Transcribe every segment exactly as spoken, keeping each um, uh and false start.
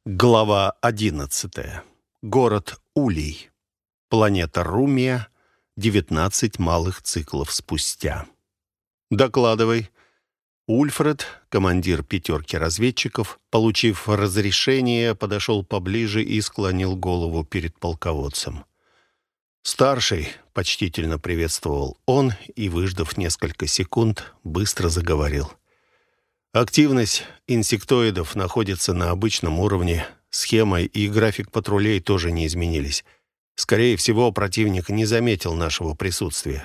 Глава одиннадцатая. Город Улей. Планета Румия. девятнадцать малых циклов спустя. «Докладывай». Ульфред, командир пятерки разведчиков, получив разрешение, подошел поближе и склонил голову перед полководцем. «Старший», — почтительно приветствовал он и, выждав несколько секунд, быстро заговорил. «Активность инсектоидов находится на обычном уровне. Схема и график патрулей тоже не изменились. Скорее всего, противник не заметил нашего присутствия».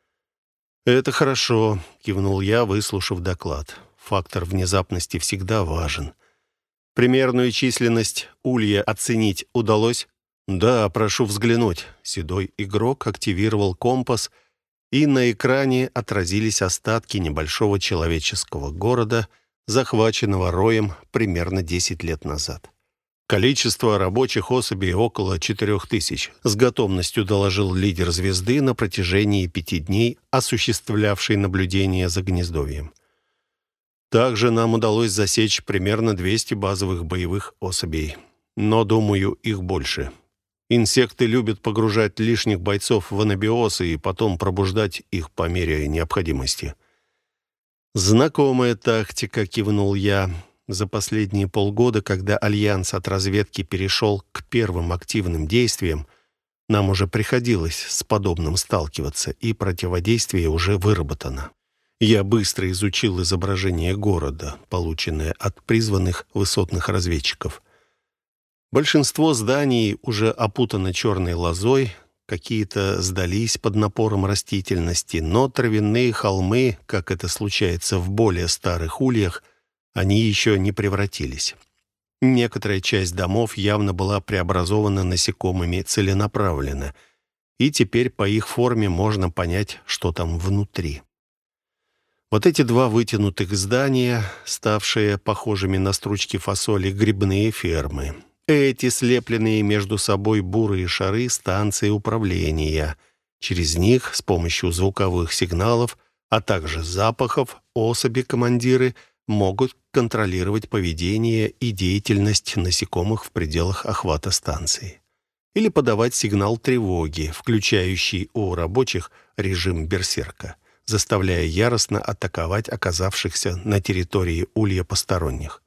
«Это хорошо», — кивнул я, выслушав доклад. «Фактор внезапности всегда важен. Примерную численность улья оценить удалось?» «Да, прошу взглянуть». Седой игрок активировал компас, и на экране отразились остатки небольшого человеческого города, захваченного роем примерно десять лет назад. Количество рабочих особей около четырех тысяч, с готовностью доложил лидер звезды на протяжении пяти дней, осуществлявший наблюдение за гнездовьем. Также нам удалось засечь примерно двести базовых боевых особей, но, думаю, их больше. Инсекты любят погружать лишних бойцов в анабиоз и потом пробуждать их по мере необходимости. «Знакомая тактика», — кивнул я. За последние полгода, когда Альянс от разведки перешел к первым активным действиям, нам уже приходилось с подобным сталкиваться, и противодействие уже выработано. Я быстро изучил изображение города, полученное от призванных высотных разведчиков. Большинство зданий уже опутано черной лозой, какие-то сдались под напором растительности, но травяные холмы, как это случается в более старых ульях, они еще не превратились. Некоторая часть домов явно была преобразована насекомыми целенаправленно, и теперь по их форме можно понять, что там внутри. Вот эти два вытянутых здания, ставшие похожими на стручки фасоли грибные фермы. Эти слепленные между собой бурые шары — станции управления. Через них с помощью звуковых сигналов, а также запахов, особи-командиры могут контролировать поведение и деятельность насекомых в пределах охвата станции. Или подавать сигнал тревоги, включающий у рабочих режим берсерка, заставляя яростно атаковать оказавшихся на территории улья посторонних.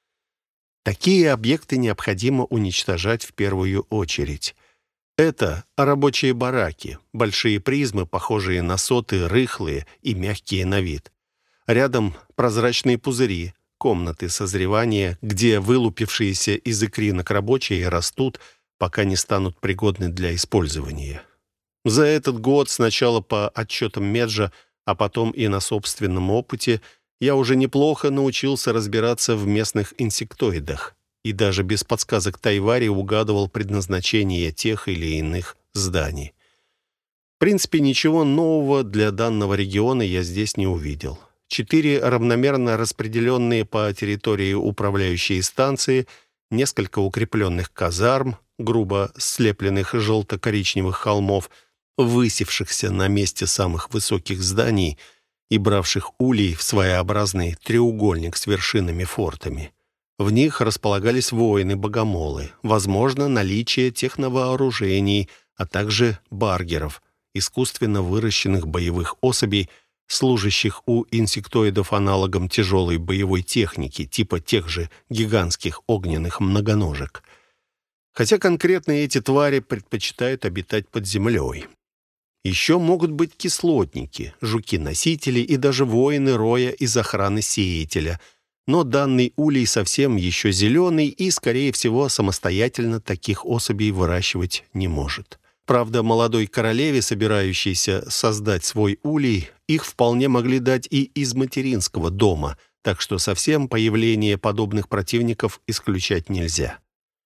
Такие объекты необходимо уничтожать в первую очередь. Это рабочие бараки, большие призмы, похожие на соты, рыхлые и мягкие на вид. Рядом прозрачные пузыри, комнаты созревания, где вылупившиеся из икринок рабочие растут, пока не станут пригодны для использования. За этот год, сначала по отчетам Меджа, а потом и на собственном опыте, я уже неплохо научился разбираться в местных инсектоидах и даже без подсказок Тайвари угадывал предназначение тех или иных зданий. В принципе, ничего нового для данного региона я здесь не увидел. Четыре равномерно распределенные по территории управляющие станции, несколько укрепленных казарм, грубо слепленных желто-коричневых холмов, высевшихся на месте самых высоких зданий и бравших улей в своеобразный треугольник с вершинами-фортами. В них располагались воины-богомолы, возможно, наличие техновооружений, а также баргеров, искусственно выращенных боевых особей, служащих у инсектоидов аналогом тяжелой боевой техники, типа тех же гигантских огненных многоножек. Хотя конкретно эти твари предпочитают обитать под землей. Еще могут быть кислотники, жуки-носители и даже воины роя из охраны сеятеля. Но данный улей совсем еще зеленый и, скорее всего, самостоятельно таких особей выращивать не может. Правда, молодой королеве, собирающейся создать свой улей, их вполне могли дать и из материнского дома, так что совсем появление подобных противников исключать нельзя.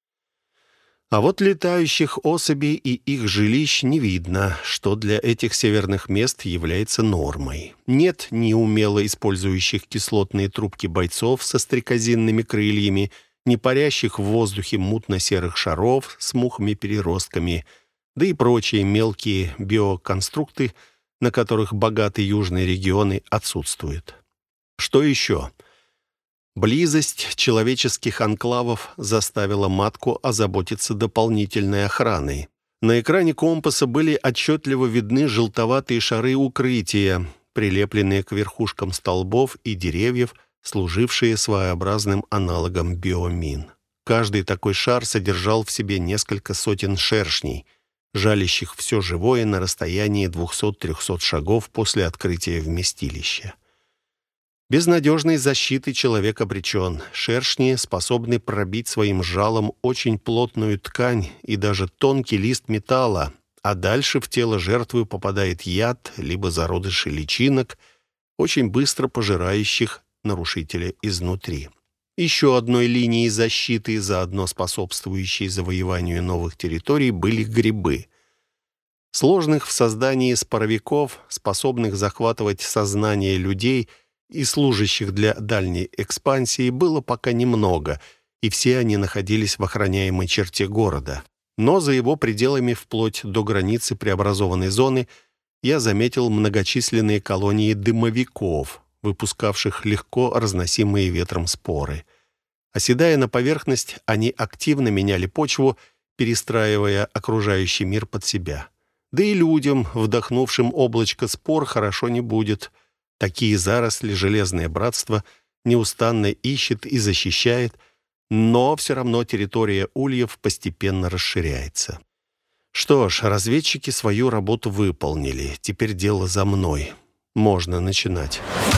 А вот летающих особей и их жилищ не видно, что для этих северных мест является нормой. Нет ни умело использующих кислотные трубки бойцов со стрекозинными крыльями, ни парящих в воздухе мутно-серых шаров с мухами-переростками, да и прочие мелкие биоконструкты, на которых богатые южные регионы отсутствуют. Что еще? Близость человеческих анклавов заставила матку озаботиться дополнительной охраной. На экране компаса были отчетливо видны желтоватые шары укрытия, прилепленные к верхушкам столбов и деревьев, служившие своеобразным аналогом биомин. Каждый такой шар содержал в себе несколько сотен шершней, жалящих все живое на расстоянии двухсот-трехсот шагов после открытия вместилища. Без надежной защиты человек обречен. Шершни способны пробить своим жалом очень плотную ткань и даже тонкий лист металла, а дальше в тело жертвы попадает яд, либо зародыши личинок, очень быстро пожирающих нарушителя изнутри. Еще одной линией защиты, заодно способствующей завоеванию новых территорий, были грибы. Сложных в создании споровиков, способных захватывать сознание людей и служащих для дальней экспансии, было пока немного, и все они находились в охраняемой черте города. Но за его пределами, вплоть до границы преобразованной зоны, я заметил многочисленные колонии дымовиков, выпускавших легко разносимые ветром споры. Оседая на поверхность, они активно меняли почву, перестраивая окружающий мир под себя. Да и людям, вдохнувшим облачко спор, хорошо не будет. Такие заросли Железное Братство неустанно ищет и защищает, но все равно территория ульев постепенно расширяется. Что ж, разведчики свою работу выполнили. Теперь дело за мной. Можно начинать.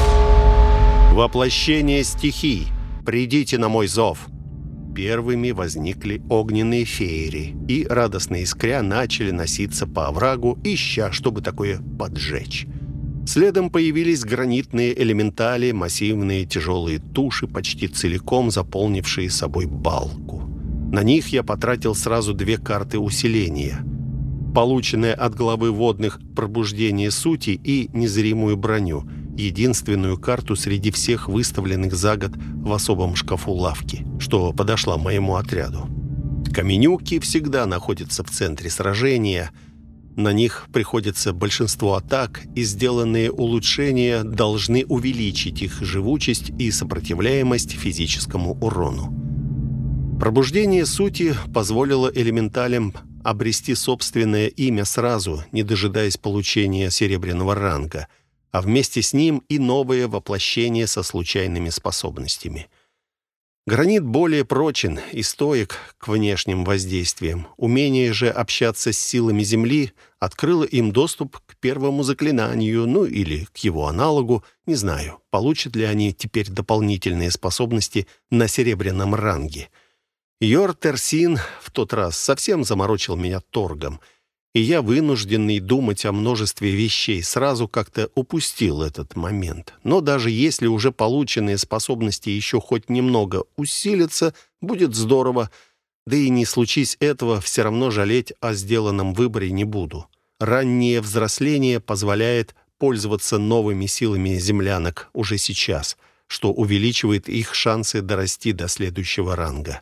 Воплощение стихий. Придите на мой зов. Первыми возникли огненные феери и, радостно искря, начали носиться по оврагу, ища, чтобы такое поджечь. Следом появились гранитные элементали, массивные тяжелые туши, почти целиком заполнившие собой балку. На них я потратил сразу две карты усиления. Полученное от главы водных пробуждение сути и незримую броню, единственную карту среди всех выставленных за год в особом шкафу лавки, что подошла моему отряду. Каменюки всегда находятся в центре сражения. На них приходится большинство атак, и сделанные улучшения должны увеличить их живучесть и сопротивляемость физическому урону. Пробуждение сути позволило элементалям обрести собственное имя сразу, не дожидаясь получения серебряного ранга, а вместе с ним и новое воплощение со случайными способностями. Гранит более прочен и стоек к внешним воздействиям. Умение же общаться с силами Земли открыло им доступ к первому заклинанию, ну или к его аналогу, не знаю, получат ли они теперь дополнительные способности на серебряном ранге. Йор Терсин в тот раз совсем заморочил меня торгом, и я, вынужденный думать о множестве вещей, сразу как-то упустил этот момент. Но даже если уже полученные способности еще хоть немного усилятся, будет здорово. Да и не случись этого, все равно жалеть о сделанном выборе не буду. Раннее взросление позволяет пользоваться новыми силами землянок уже сейчас, что увеличивает их шансы дорасти до следующего ранга.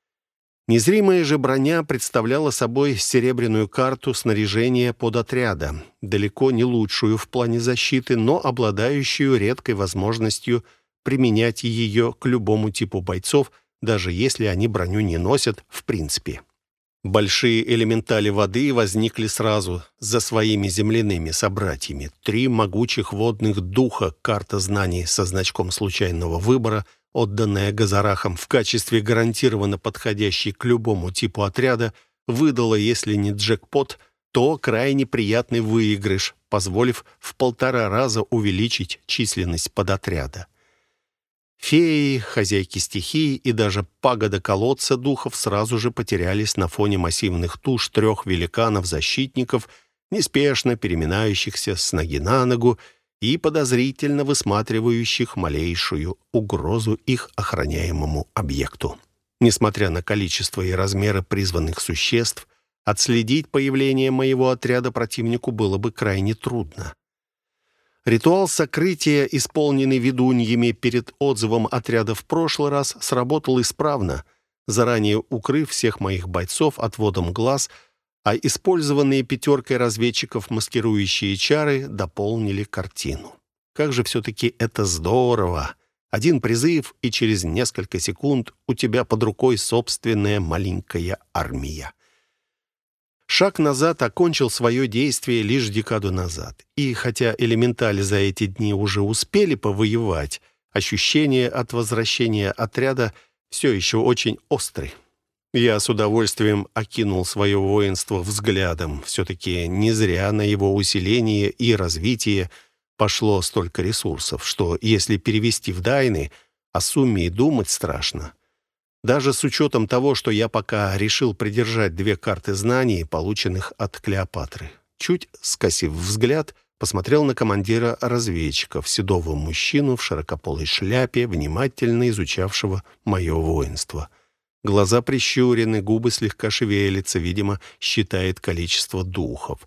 Незримая же броня представляла собой серебряную карту снаряжения подотряда, далеко не лучшую в плане защиты, но обладающую редкой возможностью применять ее к любому типу бойцов, даже если они броню не носят в принципе. Большие элементали воды возникли сразу за своими земляными собратьями. Три могучих водных духа, карта знаний со значком случайного выбора, отданная Газарахам в качестве гарантированно подходящей к любому типу отряда, выдала, если не джекпот, то крайне приятный выигрыш, позволив в полтора раза увеличить численность подотряда. Феи, хозяйки стихий и даже пагода колодца духов сразу же потерялись на фоне массивных туш трех великанов-защитников, неспешно переминающихся с ноги на ногу и подозрительно высматривающих малейшую угрозу их охраняемому объекту. Несмотря на количество и размеры призванных существ, отследить появление моего отряда противнику было бы крайне трудно. Ритуал сокрытия, исполненный ведуньями перед отзывом отряда в прошлый раз, сработал исправно, заранее укрыв всех моих бойцов отводом глаз, а использованные пятеркой разведчиков маскирующие чары дополнили картину. Как же все-таки это здорово Один призыв, и через несколько секунд у тебя под рукой собственная маленькая армия. Шаг назад окончил свое действие лишь декаду назад. И хотя элементали за эти дни уже успели повоевать, ощущение от возвращения отряда все еще очень острый. Я с удовольствием окинул свое воинство взглядом. Все-таки не зря на его усиление и развитие пошло столько ресурсов, что, если перевести в дайны, о сумме и думать страшно. Даже с учетом того, что я пока решил придержать две карты знаний, полученных от Клеопатры. Чуть скосив взгляд, посмотрел на командира разведчиков, седого мужчину в широкополой шляпе, внимательно изучавшего мое воинство. Глаза прищурены, губы слегка шевелятся, видимо, считает количество духов.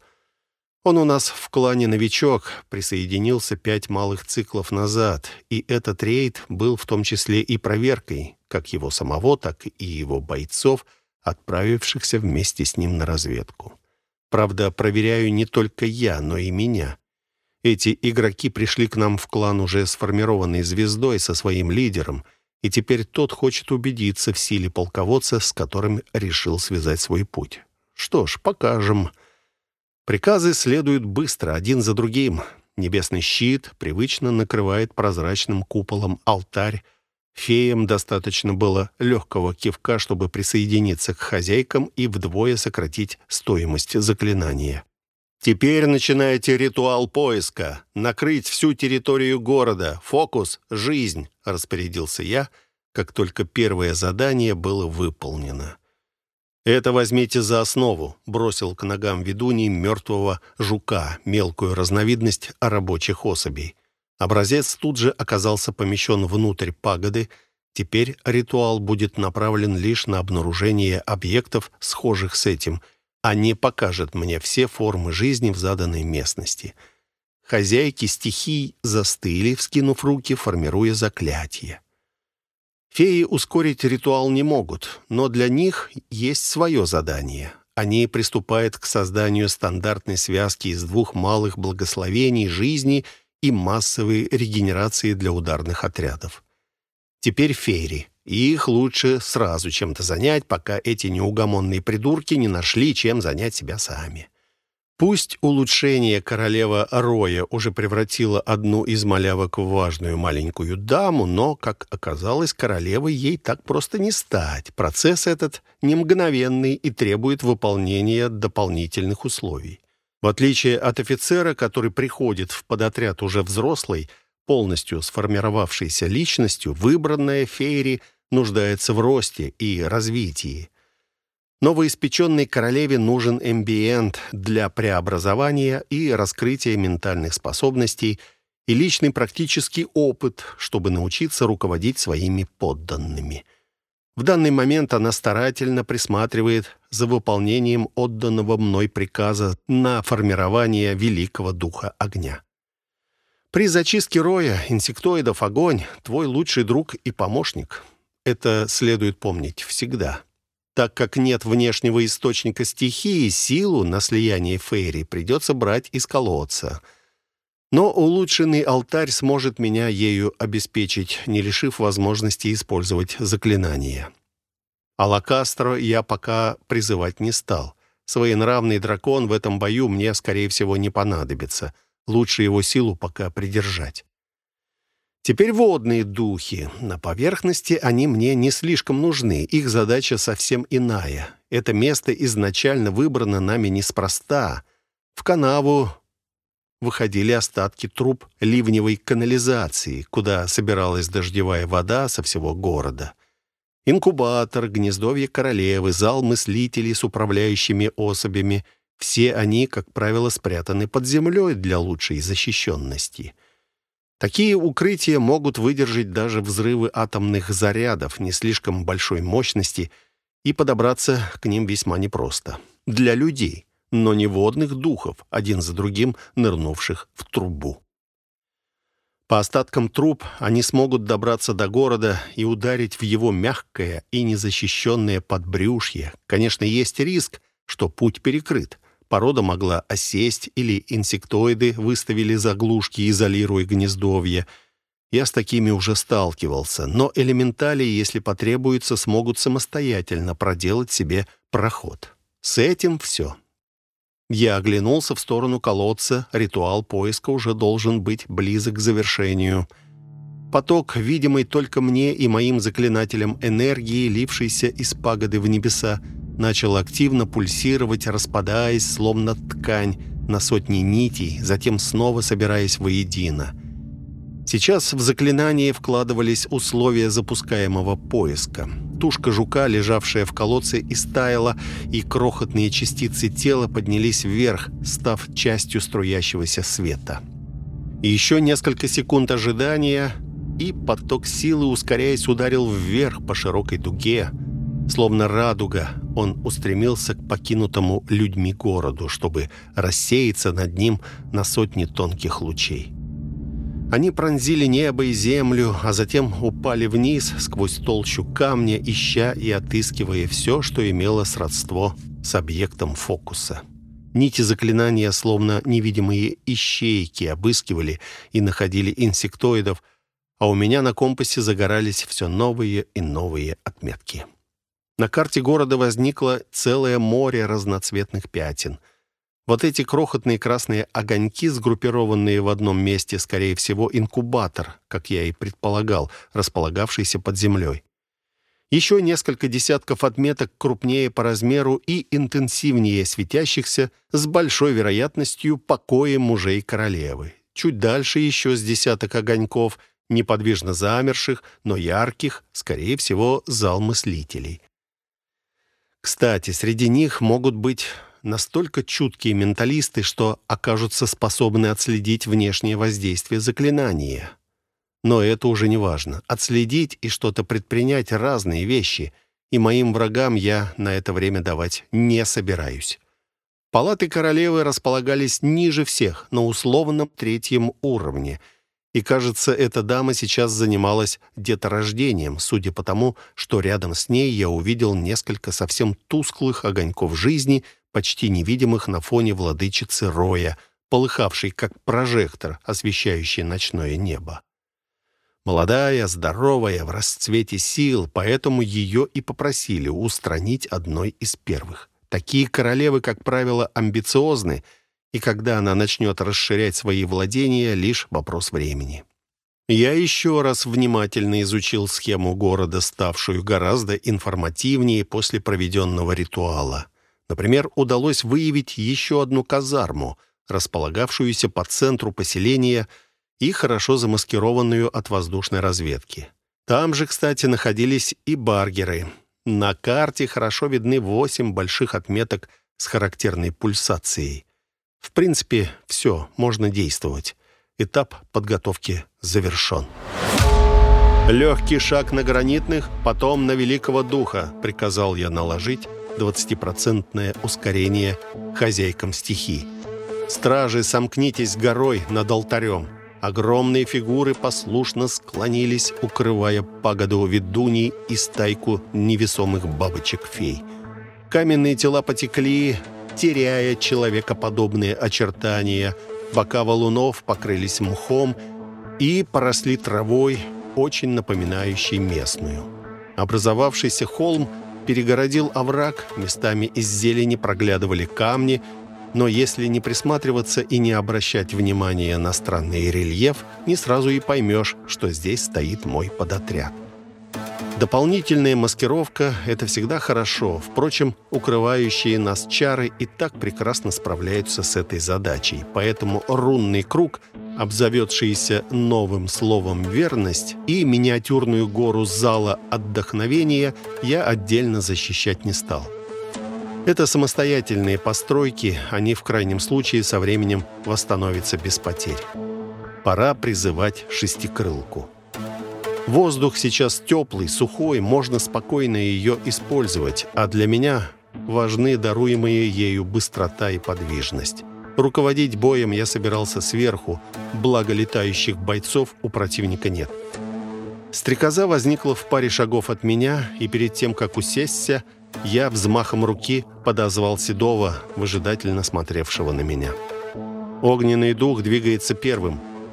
Он у нас в клане новичок, присоединился пять малых циклов назад, и этот рейд был в том числе и проверкой, как его самого, так и его бойцов, отправившихся вместе с ним на разведку. Правда, проверяю не только я, но и меня. Эти игроки пришли к нам в клан уже сформированной звездой со своим лидером, и теперь тот хочет убедиться в силе полководца, с которым решил связать свой путь. Что ж, покажем. Приказы следуют быстро, один за другим. Небесный щит привычно накрывает прозрачным куполом алтарь. Феям достаточно было легкого кивка, чтобы присоединиться к хозяйкам и вдвое сократить стоимость заклинания. «Теперь начинайте ритуал поиска. Накрыть всю территорию города. Фокус — жизнь», — распорядился я, как только первое задание было выполнено. «Это возьмите за основу», — бросил к ногам ведуньи мертвого жука, мелкую разновидность рабочих особей. Образец тут же оказался помещен внутрь пагоды. Теперь ритуал будет направлен лишь на обнаружение объектов, схожих с этим, а не покажет мне все формы жизни в заданной местности. Хозяйки стихий застыли, вскинув руки, формируя заклятие. Феи ускорить ритуал не могут, но для них есть свое задание. Они приступают к созданию стандартной связки из двух малых благословений жизни и массовой регенерации для ударных отрядов. Теперь фейри. И их лучше сразу чем-то занять, пока эти неугомонные придурки не нашли, чем занять себя сами. Пусть улучшение королева Роя уже превратило одну из малявок в важную маленькую даму, но, как оказалось, королевой ей так просто не стать. Процесс этот не мгновенный и требует выполнения дополнительных условий. В отличие от офицера, который приходит в подотряд уже взрослый, полностью сформировавшейся личностью, выбранная фейри нуждается в росте и развитии. Новоиспеченной королеве нужен эмбиент для преобразования и раскрытия ментальных способностей и личный практический опыт, чтобы научиться руководить своими подданными. В данный момент она старательно присматривает за выполнением отданного мной приказа на формирование великого духа огня. При зачистке роя инсектоидов огонь — твой лучший друг и помощник. Это следует помнить всегда. Так как нет внешнего источника стихии, силу на слияние фейри придется брать из колодца. Но улучшенный алтарь сможет меня ею обеспечить, не лишив возможности использовать заклинания. Алакастро я пока призывать не стал. Своенравный дракон в этом бою мне, скорее всего, не понадобится. Лучше его силу пока придержать. Теперь водные духи. На поверхности они мне не слишком нужны. Их задача совсем иная. Это место изначально выбрано нами неспроста. В канаву выходили остатки труб ливневой канализации, куда собиралась дождевая вода со всего города. Инкубатор, гнездовье королевы, зал мыслителей с управляющими особями — все они, как правило, спрятаны под землей для лучшей защищенности. Такие укрытия могут выдержать даже взрывы атомных зарядов не слишком большой мощности, и подобраться к ним весьма непросто. Для людей, но не водных духов, один за другим нырнувших в трубу. По остаткам труб они смогут добраться до города и ударить в его мягкое и незащищенное подбрюшье. Конечно, есть риск, что путь перекрыт. Порода могла осесть, или инсектоиды выставили заглушки, изолируя гнездовье. Я с такими уже сталкивался, но элементали, если потребуется, смогут самостоятельно проделать себе проход. С этим все. Я оглянулся в сторону колодца. Ритуал поиска уже должен быть близок к завершению. Поток, видимый только мне и моим заклинателям энергии, лившийся из пагоды в небеса, начал активно пульсировать, распадаясь, словно ткань, на сотни нитей, затем снова собираясь воедино. Сейчас в заклинание вкладывались условия запускаемого поиска. Тушка жука, лежавшая в колодце, истаяла, и крохотные частицы тела поднялись вверх, став частью струящегося света. И еще несколько секунд ожидания, и поток силы, ускоряясь, ударил вверх по широкой дуге. Словно радуга, он устремился к покинутому людьми городу, чтобы рассеяться над ним на сотни тонких лучей. Они пронзили небо и землю, а затем упали вниз сквозь толщу камня, ища и отыскивая все, что имело сродство с объектом фокуса. Нити заклинания, словно невидимые ищейки, обыскивали и находили инсектоидов, а у меня на компасе загорались все новые и новые отметки. На карте города возникло целое море разноцветных пятен. Вот эти крохотные красные огоньки, сгруппированные в одном месте, скорее всего, инкубатор, как я и предполагал, располагавшийся под землей. Еще несколько десятков отметок крупнее по размеру и интенсивнее светящихся, с большой вероятностью покоя мужей королевы. Чуть дальше еще с десяток огоньков, неподвижно замерших, но ярких, скорее всего, зал мыслителей. Кстати, среди них могут быть настолько чуткие менталисты, что окажутся способны отследить внешнее воздействие заклинания. Но это уже не важно. Отследить и что-то предпринять — разные вещи, и моим врагам я на это время давать не собираюсь. Палаты королевы располагались ниже всех, на условном третьем уровне, и, кажется, эта дама сейчас занималась деторождением, судя по тому, что рядом с ней я увидел несколько совсем тусклых огоньков жизни, почти невидимых на фоне владычицы Роя, полыхавшей как прожектор, освещающий ночное небо. Молодая, здоровая, в расцвете сил, поэтому ее и попросили устранить одной из первых. Такие королевы, как правило, амбициозны, и когда она начнет расширять свои владения, лишь вопрос времени. Я еще раз внимательно изучил схему города, ставшую гораздо информативнее после проведенного ритуала. Например, удалось выявить еще одну казарму, располагавшуюся по центру поселения и хорошо замаскированную от воздушной разведки. Там же, кстати, находились и баргеры. На карте хорошо видны восемь больших отметок с характерной пульсацией. В принципе, все, можно действовать. Этап подготовки завершен. «Легкий шаг на гранитных, потом на великого духа», — приказал я наложить двадцатипроцентное ускорение хозяйкам стихий. «Стражи, сомкнитесь горой над алтарем». Огромные фигуры послушно склонились, укрывая пагоду ведуней и стайку невесомых бабочек-фей. Каменные тела потекли, теряя человекоподобные очертания. Бока валунов покрылись мхом и поросли травой, очень напоминающей местную. Образовавшийся холм перегородил овраг, местами из зелени проглядывали камни, но если не присматриваться и не обращать внимания на странный рельеф, не сразу и поймешь, что здесь стоит мой подотряд. Дополнительная маскировка — это всегда хорошо. Впрочем, укрывающие нас чары и так прекрасно справляются с этой задачей. Поэтому рунный круг, обзаведшийся новым словом «верность», и миниатюрную гору зала отдохновения я отдельно защищать не стал. Это самостоятельные постройки, они в крайнем случае со временем восстановятся без потерь. Пора призывать шестикрылку. Воздух сейчас теплый, сухой, можно спокойно ее использовать, а для меня важны даруемые ею быстрота и подвижность. Руководить боем я собирался сверху, благо летающих бойцов у противника нет. Стрекоза возникла в паре шагов от меня, и перед тем, как усесться, я взмахом руки подозвал Седова, выжидательно смотревшего на меня. Огненный дух двигается первым.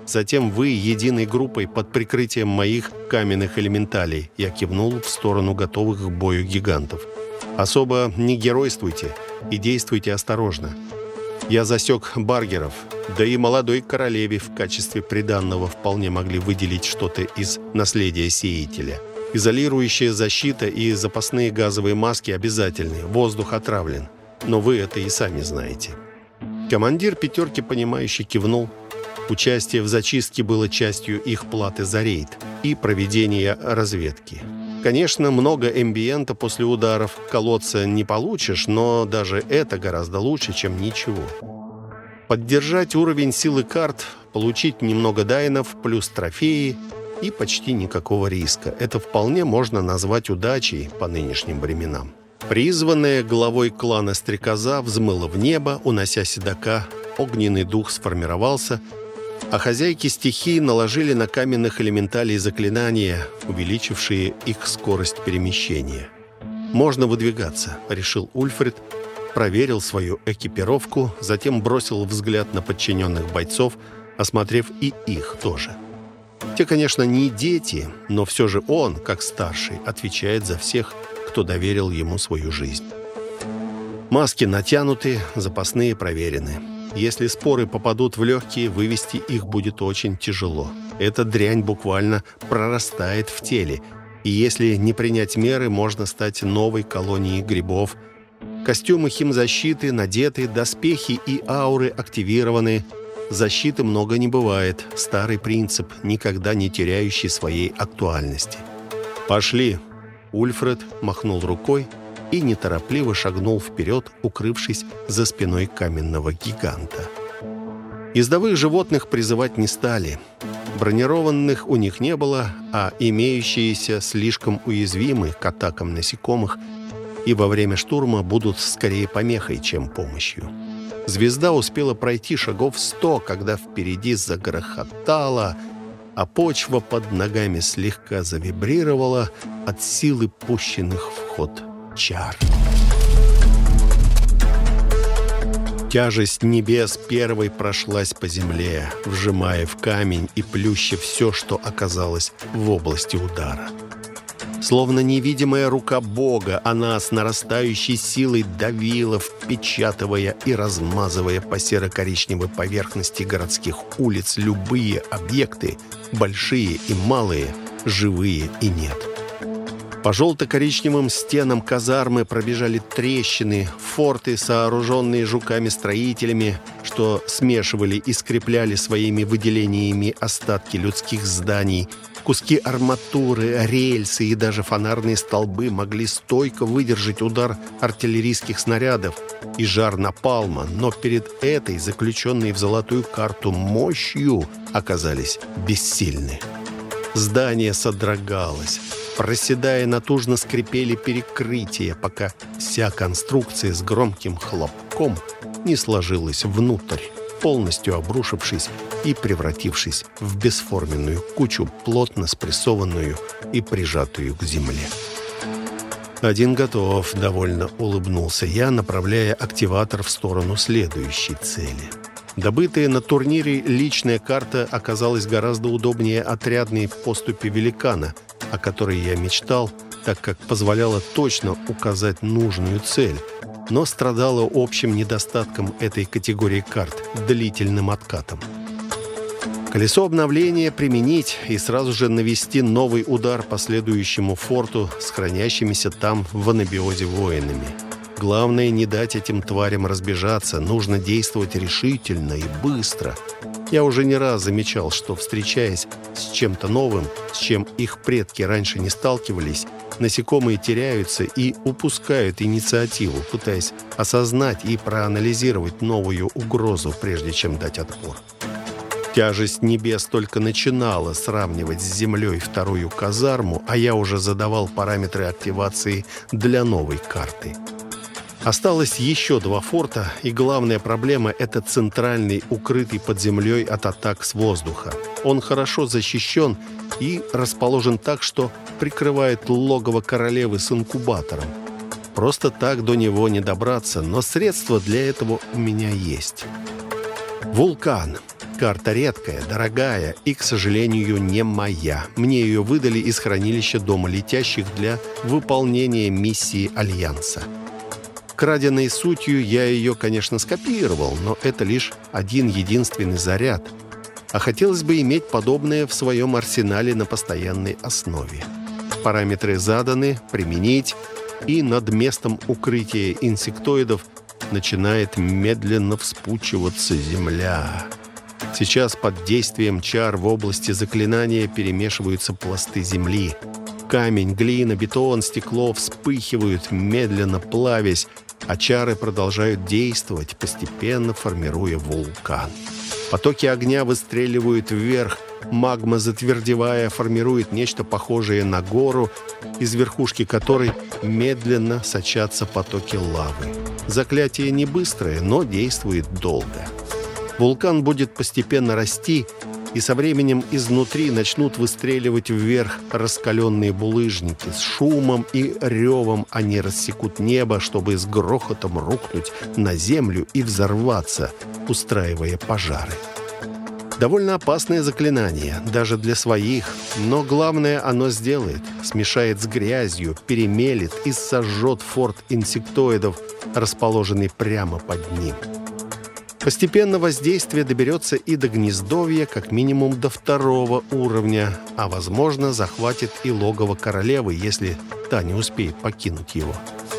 Затем вы единой группой под прикрытием моих каменных элементалей. Я кивнул в сторону готовых к бою гигантов. Особо не геройствуйте и действуйте осторожно. Я засек баргеров, да и молодой королеве в качестве приданного вполне могли выделить что-то из наследия сеятеля. Изолирующая защита и запасные газовые маски обязательны, воздух отравлен. Но вы это и сами знаете. Командир пятерки, понимающе кивнул. Участие в зачистке было частью их платы за рейд и проведения разведки. Конечно, много эмбиента после ударов колодца не получишь, но даже это гораздо лучше, чем ничего. Поддержать уровень силы карт, получить немного дайнов, плюс трофеи и почти никакого риска. Это вполне можно назвать удачей по нынешним временам. Призванная главой клана Стрекоза взмыла в небо, унося седока. Огненный дух сформировался, а хозяйки стихии наложили на каменных элементалей заклинания, увеличившие их скорость перемещения. «Можно выдвигаться», — решил Ульфред, проверил свою экипировку, затем бросил взгляд на подчиненных бойцов, осмотрев и их тоже. Те, конечно, не дети, но все же он, как старший, отвечает за всех, кто доверил ему свою жизнь. Маски натянуты, запасные проверены. Если споры попадут в легкие, вывести их будет очень тяжело. Эта дрянь буквально прорастает в теле, и если не принять меры, можно стать новой колонией грибов. Костюмы химзащиты надеты, доспехи и ауры активированы. Защиты много не бывает. Старый принцип, никогда не теряющий своей актуальности. «Пошли!» Ульфред махнул рукой и неторопливо шагнул вперед, укрывшись за спиной каменного гиганта. Ездовых животных призывать не стали. Бронированных у них не было, а имеющиеся слишком уязвимы к атакам насекомых и во время штурма будут скорее помехой, чем помощью. Звезда успела пройти шагов сто, когда впереди загрохотало, а почва под ногами слегка завибрировала от силы пущенных в ход чар. Тяжесть небес первой прошлась по земле, вжимая в камень и плюща все, что оказалось в области удара. Словно невидимая рука Бога, она с нарастающей силой давила, впечатывая и размазывая по серо-коричневой поверхности городских улиц любые объекты, большие и малые, живые и нет. По желто-коричневым стенам казармы пробежали трещины, форты, сооруженные жуками-строителями, что смешивали и скрепляли своими выделениями остатки людских зданий. Куски арматуры, рельсы и даже фонарные столбы могли стойко выдержать удар артиллерийских снарядов и жар напалма, но перед этой, заключенной в золотую карту мощью, оказались бессильны. Здание содрогалось. Проседая, натужно скрипели перекрытия, пока вся конструкция с громким хлопком не сложилась внутрь, полностью обрушившись и превратившись в бесформенную кучу, плотно спрессованную и прижатую к земле. «Один готов», — довольно улыбнулся я, направляя активатор в сторону следующей цели. Добытая на турнире личная карта оказалась гораздо удобнее отрядной поступи великана, о которой я мечтал, так как позволяла точно указать нужную цель, но страдала общим недостатком этой категории карт – длительным откатом. Колесо обновления применить и сразу же навести новый удар по следующему форту с хранящимися там в анабиозе воинами. Главное, не дать этим тварям разбежаться, нужно действовать решительно и быстро. Я уже не раз замечал, что, встречаясь с чем-то новым, с чем их предки раньше не сталкивались, насекомые теряются и упускают инициативу, пытаясь осознать и проанализировать новую угрозу, прежде чем дать отпор. Тяжесть небес только начинала сравнивать с землей вторую казарму, а я уже задавал параметры активации для новой карты. Осталось еще два форта, и главная проблема – это центральный, укрытый под землей от атак с воздуха. Он хорошо защищен и расположен так, что прикрывает логово королевы с инкубатором. Просто так до него не добраться, но средства для этого у меня есть. Вулкан. Карта редкая, дорогая и, к сожалению, не моя. Мне ее выдали из хранилища дома летящих для выполнения миссии Альянса. Краденой сутью я ее, конечно, скопировал, но это лишь один единственный заряд. А хотелось бы иметь подобное в своем арсенале на постоянной основе. Параметры заданы, применить, и над местом укрытия инсектоидов начинает медленно вспучиваться земля. Сейчас под действием чар в области заклинания перемешиваются пласты земли. Камень, глина, бетон, стекло вспыхивают, медленно плавясь, а чары продолжают действовать, постепенно формируя вулкан. Потоки огня выстреливают вверх, магма, затвердевая, формирует нечто похожее на гору, из верхушки которой медленно сочатся потоки лавы. Заклятие не быстрое, но действует долго. Вулкан будет постепенно расти, и со временем изнутри начнут выстреливать вверх раскаленные булыжники. С шумом и ревом они рассекут небо, чтобы с грохотом рухнуть на землю и взорваться, устраивая пожары. Довольно опасное заклинание, даже для своих, но главное оно сделает. Смешает с грязью, перемелет и сожжет форт инсектоидов, расположенный прямо под ним. Постепенно воздействие доберется и до гнездовья, как минимум до второго уровня, а, возможно, захватит и логово королевы, если та не успеет покинуть его.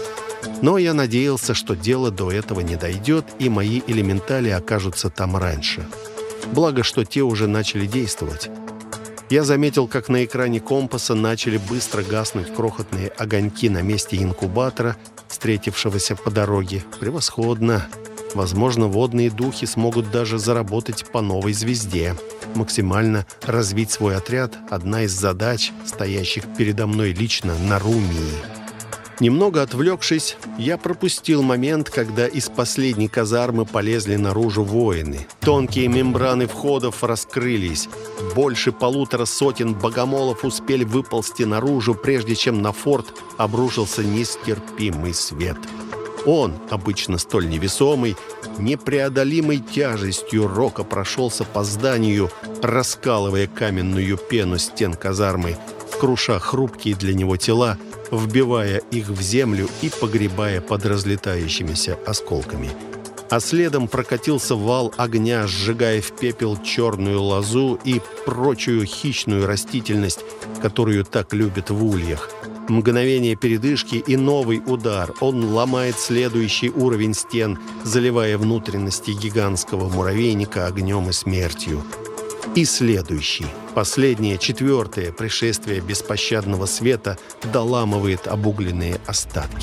Но я надеялся, что дело до этого не дойдет, и мои элементали окажутся там раньше. Благо, что те уже начали действовать. Я заметил, как на экране компаса начали быстро гаснуть крохотные огоньки на месте инкубатора, встретившегося по дороге. Превосходно! Возможно, водные духи смогут даже заработать по новой звезде. Максимально развить свой отряд – одна из задач, стоящих передо мной лично на Румии. Немного отвлекшись, я пропустил момент, когда из последней казармы полезли наружу воины. Тонкие мембраны входов раскрылись. Больше полутора сотен богомолов успели выползти наружу, прежде чем на форт обрушился нестерпимый свет. Он, обычно столь невесомый, непреодолимой тяжестью рока прошелся по зданию, раскалывая каменную пену стен казармы, круша хрупкие для него тела, вбивая их в землю и погребая под разлетающимися осколками. А следом прокатился вал огня, сжигая в пепел черную лозу и прочую хищную растительность, которую так любят в ульях. Мгновение передышки и новый удар. Он ломает следующий уровень стен, заливая внутренности гигантского муравейника огнем и смертью. И следующий, последнее, четвертое пришествие беспощадного света доламывает обугленные остатки.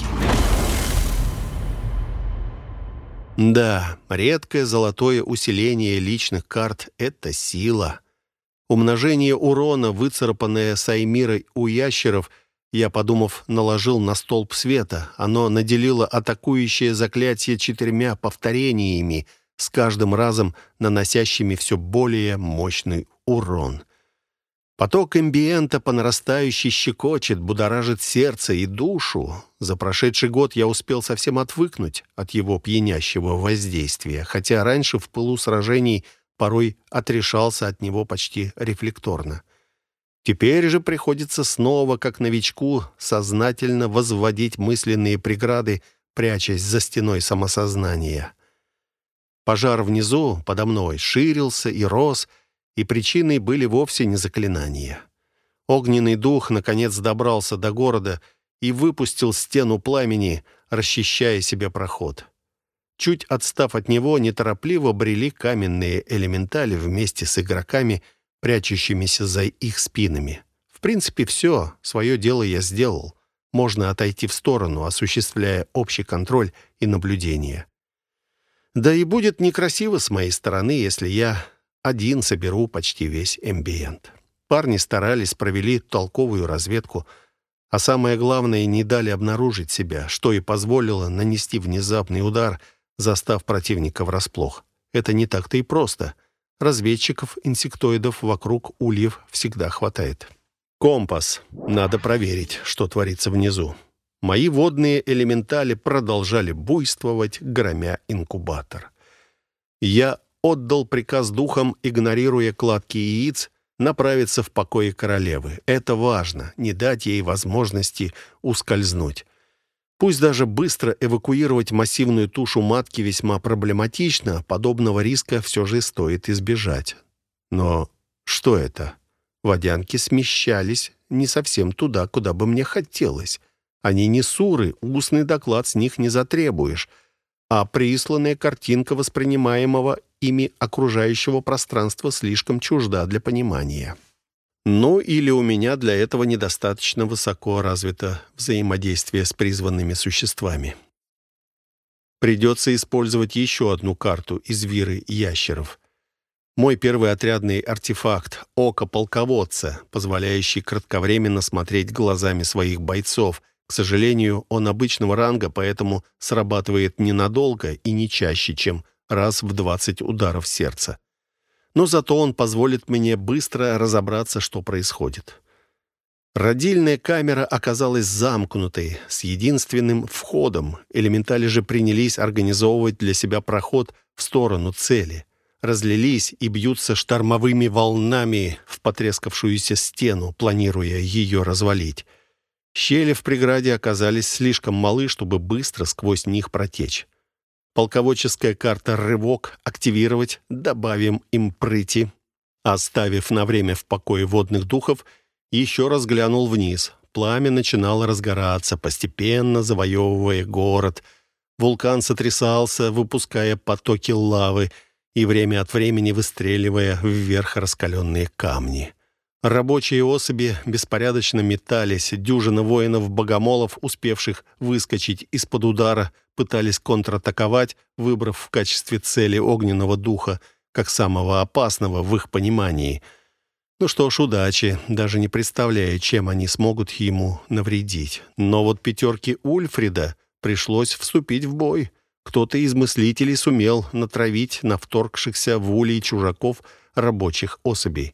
Да, редкое золотое усиление личных карт — это сила. Умножение урона, выцарапанное Саймирой у ящеров, я, подумав, наложил на столб света. Оно наделило атакующее заклятие четырьмя повторениями, с каждым разом наносящими все более мощный урон. Поток эмбиента по нарастающей щекочет, будоражит сердце и душу. За прошедший год я успел совсем отвыкнуть от его пьянящего воздействия, хотя раньше в пылу сражений порой отрешался от него почти рефлекторно. Теперь же приходится снова, как новичку, сознательно возводить мысленные преграды, прячась за стеной самосознания. Пожар внизу, подо мной, ширился и рос, и причиной были вовсе не заклинания. Огненный дух, наконец, добрался до города и выпустил стену пламени, расчищая себе проход. Чуть отстав от него, неторопливо брели каменные элементали вместе с игроками, прячущимися за их спинами. В принципе, все, свое дело я сделал. Можно отойти в сторону, осуществляя общий контроль и наблюдение. Да и будет некрасиво с моей стороны, если я один соберу почти весь эмбиент. Парни старались, провели толковую разведку, а самое главное, не дали обнаружить себя, что и позволило нанести внезапный удар, застав противника врасплох. Это не так-то и просто. Разведчиков-инсектоидов вокруг ульев всегда хватает. Компас. Надо проверить, что творится внизу. Мои водные элементали продолжали буйствовать, громя инкубатор. Я отдал приказ духам, игнорируя кладки яиц, направиться в покои королевы. Это важно, не дать ей возможности ускользнуть. Пусть даже быстро эвакуировать массивную тушу матки весьма проблематично, подобного риска все же стоит избежать. Но что это? Водянки смещались не совсем туда, куда бы мне хотелось. Они не суры, устный доклад с них не затребуешь, а присланная картинка воспринимаемого ими окружающего пространства слишком чужда для понимания. Ну, или у меня для этого недостаточно высоко развито взаимодействие с призванными существами. Придется использовать еще одну карту из виры ящеров. Мой первый отрядный артефакт — око полководца, позволяющий кратковременно смотреть глазами своих бойцов. К сожалению, он обычного ранга, поэтому срабатывает ненадолго и не чаще, чем раз в двадцать ударов сердца. Но зато он позволит мне быстро разобраться, что происходит. Родильная камера оказалась замкнутой, с единственным входом. Элементали же принялись организовывать для себя проход в сторону цели. Разлились и бьются штормовыми волнами в потрескавшуюся стену, планируя ее развалить. Щели в преграде оказались слишком малы, чтобы быстро сквозь них протечь. Полководческая карта «Рывок» активировать, добавим им прыти. Оставив на время в покое водных духов, еще раз глянул вниз. Пламя начинало разгораться, постепенно завоевывая город. Вулкан сотрясался, выпуская потоки лавы и время от времени выстреливая вверх раскаленные камни. Рабочие особи беспорядочно метались. Дюжина воинов-богомолов, успевших выскочить из-под удара, пытались контратаковать, выбрав в качестве цели огненного духа, как самого опасного в их понимании. Ну что ж, удачи, даже не представляя, чем они смогут ему навредить. Но вот пятерке Ульфрида пришлось вступить в бой. Кто-то из мыслителей сумел натравить на вторгшихся в улей чужаков рабочих особей.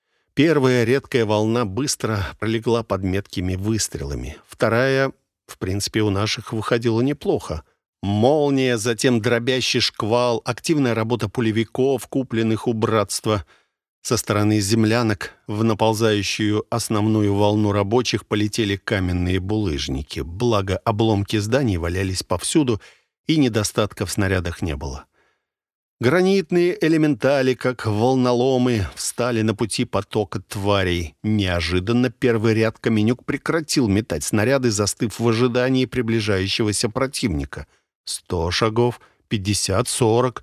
Первая редкая волна быстро пролегла под меткими выстрелами. Вторая, в принципе, у наших выходила неплохо. Молния, затем дробящий шквал, активная работа пулевиков, купленных у братства. Со стороны землянок в наползающую основную волну рабочих полетели каменные булыжники. Благо, обломки зданий валялись повсюду, и недостатков в снарядах не было. Гранитные элементали, как волноломы, встали на пути потока тварей. Неожиданно первый ряд каменюк прекратил метать снаряды, застыв в ожидании приближающегося противника. Сто шагов, пятьдесят, сорок.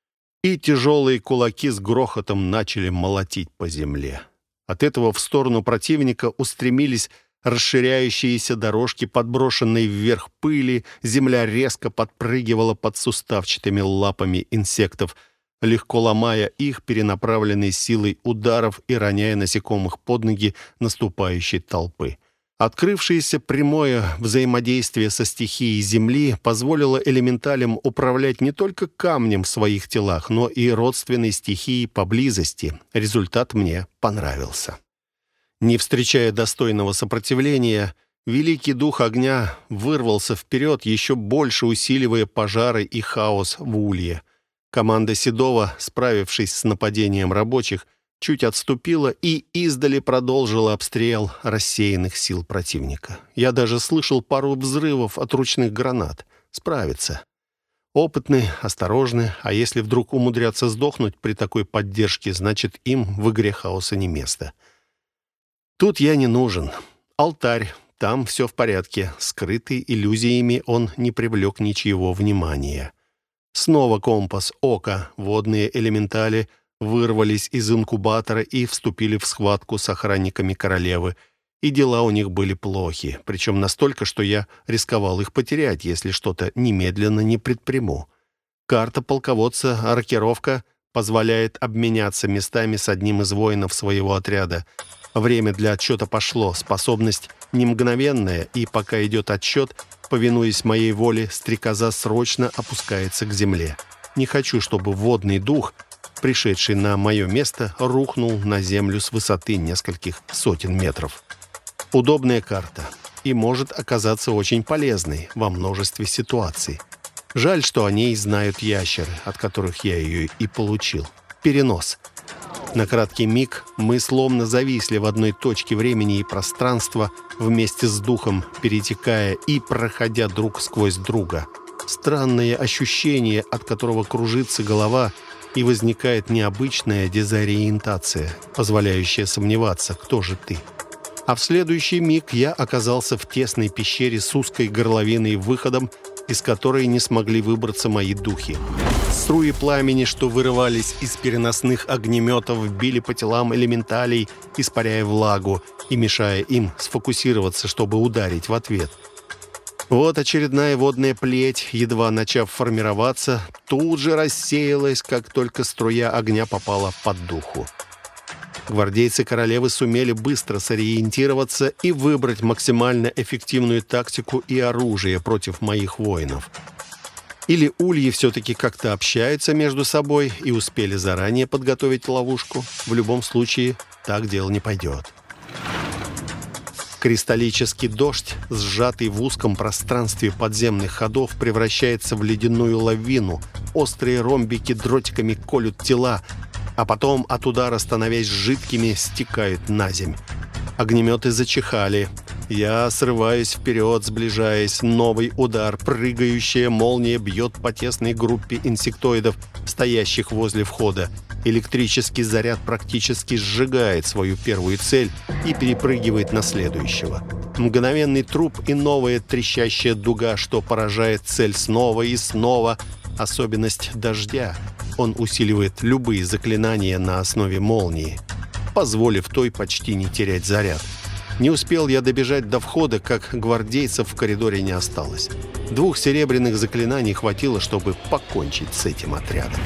И тяжелые кулаки с грохотом начали молотить по земле. От этого в сторону противника устремились расширяющиеся дорожки, подброшенной вверх пыли, земля резко подпрыгивала под суставчатыми лапами инсектов, легко ломая их перенаправленной силой ударов и роняя насекомых под ноги наступающей толпы. Открывшееся прямое взаимодействие со стихией Земли позволило элементалям управлять не только камнем в своих телах, но и родственной стихией поблизости. Результат мне понравился. Не встречая достойного сопротивления, великий дух огня вырвался вперед, еще больше усиливая пожары и хаос в улье. Команда Седова, справившись с нападением рабочих, чуть отступила и издали продолжила обстрел рассеянных сил противника. Я даже слышал пару взрывов от ручных гранат. Справится. Опытны, осторожны, а если вдруг умудрятся сдохнуть при такой поддержке, значит, им в игре хаоса не место. Тут я не нужен. Алтарь, там все в порядке. Скрытый иллюзиями, он не привлек ничьего внимания. Снова компас, око, водные элементали вырвались из инкубатора и вступили в схватку с охранниками королевы. И дела у них были плохи, причем настолько, что я рисковал их потерять, если что-то немедленно не предприму. Карта полководца, рокировка, позволяет обменяться местами с одним из воинов своего отряда. Время для отсчета пошло, способность не мгновенная, и пока идет отсчет, повинуясь моей воле, стрекоза срочно опускается к земле. Не хочу, чтобы водный дух, пришедший на мое место, рухнул на землю с высоты нескольких сотен метров. Удобная карта и может оказаться очень полезной во множестве ситуаций. Жаль, что о ней знают ящеры, от которых я ее и получил. Перенос. На краткий миг мы словно зависли в одной точке времени и пространства, вместе с духом перетекая и проходя друг сквозь друга. Странное ощущение, от которого кружится голова, и возникает необычная дезориентация, позволяющая сомневаться, кто же ты. А в следующий миг я оказался в тесной пещере с узкой горловиной и выходом, из которой не смогли выбраться мои духи. Струи пламени, что вырывались из переносных огнеметов, били по телам элементалей, испаряя влагу и мешая им сфокусироваться, чтобы ударить в ответ. Вот очередная водная плеть, едва начав формироваться, тут же рассеялась, как только струя огня попала под духу. Гвардейцы королевы сумели быстро сориентироваться и выбрать максимально эффективную тактику и оружие против моих воинов. Или ульи все-таки как-то общаются между собой и успели заранее подготовить ловушку. В любом случае, так дело не пойдет. Кристаллический дождь, сжатый в узком пространстве подземных ходов, превращается в ледяную лавину. Острые ромбики дротиками колют тела, а потом от удара, становясь жидкими, стекают на земь. Огнеметы зачихали. Я срываюсь вперед, сближаясь. Новый удар. Прыгающая молния бьет по тесной группе инсектоидов, стоящих возле входа. Электрический заряд практически сжигает свою первую цель и перепрыгивает на следующего. Мгновенный труп и новая трещащая дуга, что поражает цель снова и снова. Особенность дождя. Он усиливает любые заклинания на основе молнии, позволив той почти не терять заряд. Не успел я добежать до входа, как гвардейцев в коридоре не осталось. Двух серебряных заклинаний хватило, чтобы покончить с этим отрядом.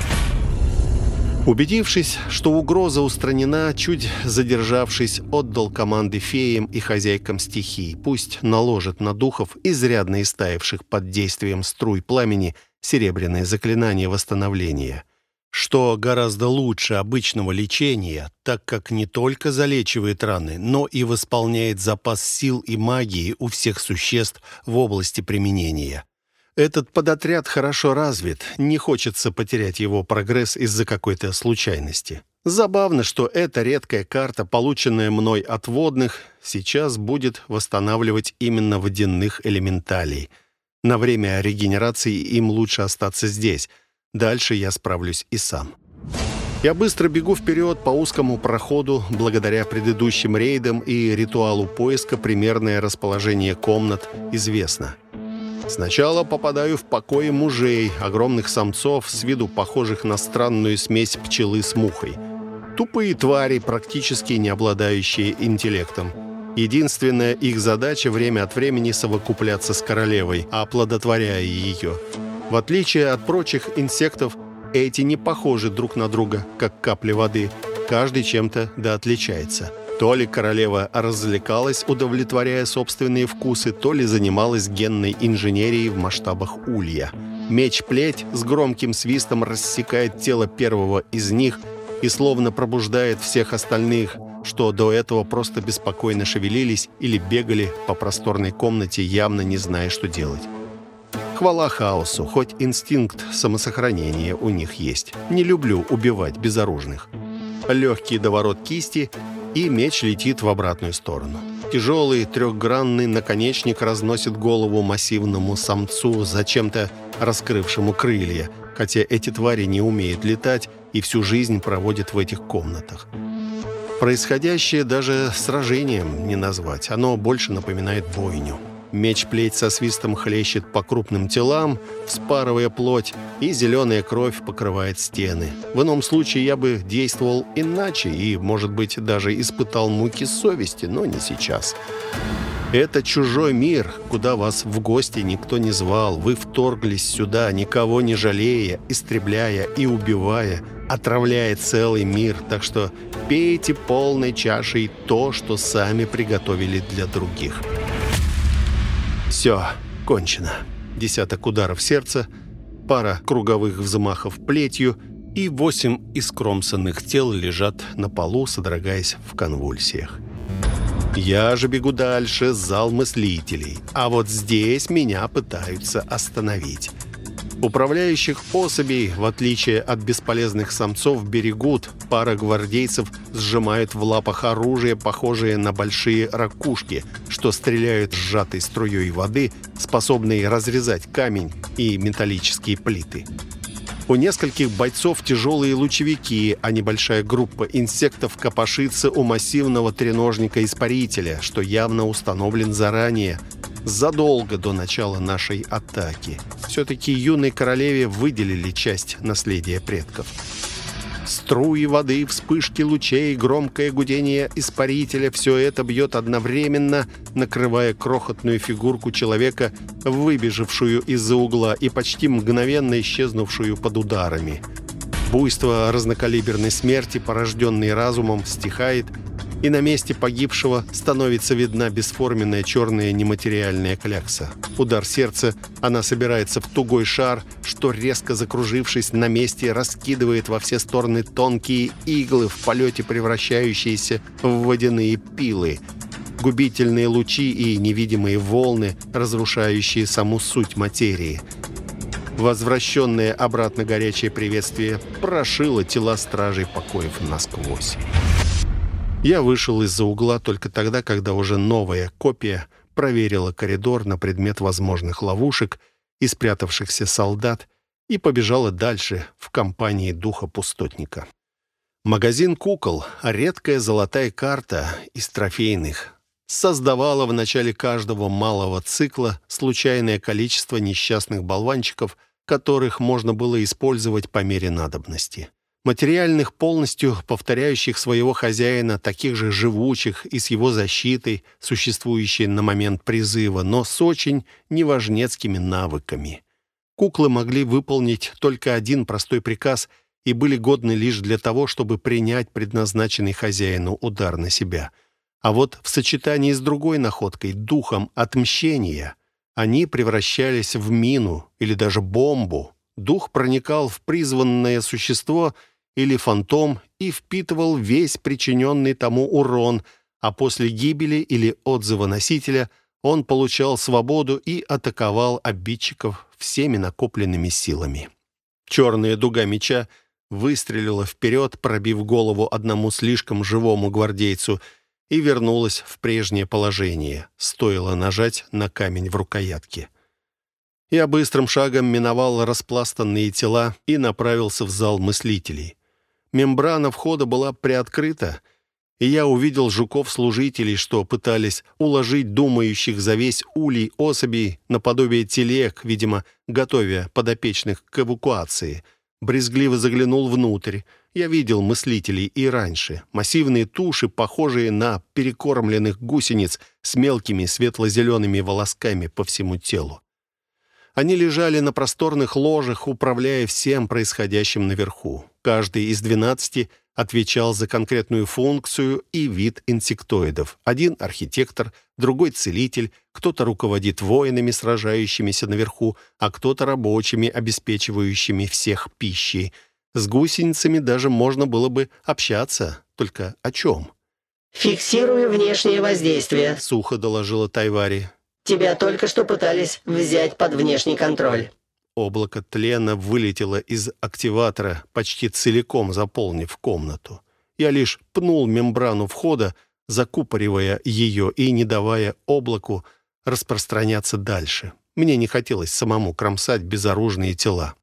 Убедившись, что угроза устранена, чуть задержавшись, отдал команды феям и хозяйкам стихий. Пусть наложат на духов, изрядно истаивших под действием струй пламени, серебряное заклинание восстановления, что гораздо лучше обычного лечения, так как не только залечивает раны, но и восполняет запас сил и магии у всех существ в области применения. Этот подотряд хорошо развит, не хочется потерять его прогресс из-за какой-то случайности. Забавно, что эта редкая карта, полученная мной от водных, сейчас будет восстанавливать именно водяных элементалей. На время регенерации им лучше остаться здесь. Дальше я справлюсь и сам. Я быстро бегу вперед по узкому проходу. Благодаря предыдущим рейдам и ритуалу поиска примерное расположение комнат известно. Сначала попадаю в покои мужей, огромных самцов, с виду похожих на странную смесь пчелы с мухой. Тупые твари, практически не обладающие интеллектом. Единственная их задача время от времени совокупляться с королевой, оплодотворяя ее. В отличие от прочих инсектов, эти не похожи друг на друга, как капли воды. Каждый чем-то да отличается. То ли королева развлекалась, удовлетворяя собственные вкусы, то ли занималась генной инженерией в масштабах улья. Меч-плеть с громким свистом рассекает тело первого из них и словно пробуждает всех остальных, что до этого просто беспокойно шевелились или бегали по просторной комнате, явно не зная, что делать. Хвала хаосу, хоть инстинкт самосохранения у них есть. Не люблю убивать безоружных. Легкий доворот кисти, и меч летит в обратную сторону. Тяжелый трехгранный наконечник разносит голову массивному самцу, зачем-то раскрывшему крылья, хотя эти твари не умеют летать и всю жизнь проводят в этих комнатах. Происходящее даже сражением не назвать, оно больше напоминает бойню. Меч-плеть со свистом хлещет по крупным телам, вспарывая плоть, и зеленая кровь покрывает стены. В ином случае я бы действовал иначе и, может быть, даже испытал муки совести, но не сейчас. Это чужой мир, куда вас в гости никто не звал. Вы вторглись сюда, никого не жалея, истребляя и убивая, отравляя целый мир. Так что пейте полной чашей то, что сами приготовили для других. Все, кончено. Десяток ударов сердца, пара круговых взмахов плетью, и восемь искромсанных тел лежат на полу, содрогаясь в конвульсиях. Я же бегу дальше, зал мыслителей. А вот здесь меня пытаются остановить. Управляющих особей, в отличие от бесполезных самцов, берегут. Пара гвардейцев сжимают в лапах оружие, похожее на большие ракушки, что стреляют сжатой струей воды, способной разрезать камень и металлические плиты. У нескольких бойцов тяжелые лучевики, а небольшая группа инсектов копошится у массивного треножника-испарителя, что явно установлен заранее, задолго до начала нашей атаки. Все-таки юной королеве выделили часть наследия предков. Струи воды, вспышки лучей, громкое гудение испарителя — все это бьет одновременно, накрывая крохотную фигурку человека, выбежавшую из-за угла и почти мгновенно исчезнувшую под ударами. Буйство разнокалиберной смерти, порожденной разумом, стихает, и на месте погибшего становится видна бесформенная черная нематериальная клякса. Удар сердца, она собирается в тугой шар, что, резко закружившись на месте, раскидывает во все стороны тонкие иглы, в полете превращающиеся в водяные пилы, губительные лучи и невидимые волны, разрушающие саму суть материи. Возвращенное обратно горячее приветствие прошило тела стражей покоев насквозь. Я вышел из-за угла только тогда, когда уже новая копия проверила коридор на предмет возможных ловушек и спрятавшихся солдат и побежала дальше в компании духа пустотника. Магазин кукол, редкая золотая карта из трофейных, создавала в начале каждого малого цикла случайное количество несчастных болванчиков, которых можно было использовать по мере надобности. Материальных, полностью повторяющих своего хозяина, таких же живучих и с его защитой, существующей на момент призыва, но с очень неважнецкими навыками. Куклы могли выполнить только один простой приказ и были годны лишь для того, чтобы принять предназначенный хозяину удар на себя. А вот в сочетании с другой находкой, духом отмщения, они превращались в мину или даже бомбу. Дух проникал в призванное существо или фантом и впитывал весь причиненный тому урон, а после гибели или отзыва носителя он получал свободу и атаковал обидчиков всеми накопленными силами. Черная дуга меча выстрелила вперед, пробив голову одному слишком живому гвардейцу, и вернулась в прежнее положение, стоило нажать на камень в рукоятке. Я быстрым шагом миновал распластанные тела и направился в зал мыслителей. Мембрана входа была приоткрыта, и я увидел жуков-служителей, что пытались уложить думающих за весь улей особей наподобие телег, видимо, готовя подопечных к эвакуации. Брезгливо заглянул внутрь. Я видел мыслителей и раньше. Массивные туши, похожие на перекормленных гусениц с мелкими светло-зелеными волосками по всему телу. Они лежали на просторных ложах, управляя всем происходящим наверху. Каждый из двенадцати отвечал за конкретную функцию и вид инсектоидов. Один — архитектор, другой — целитель, кто-то руководит воинами, сражающимися наверху, а кто-то рабочими, обеспечивающими всех пищей. С гусеницами даже можно было бы общаться. Только о чем? «Фиксирую внешнее воздействие», — сухо доложила Тайвари. «Тебя только что пытались взять под внешний контроль». Облако тлена вылетело из активатора, почти целиком заполнив комнату. Я лишь пнул мембрану входа, закупоривая ее и не давая облаку распространяться дальше. Мне не хотелось самому кромсать безоружные тела.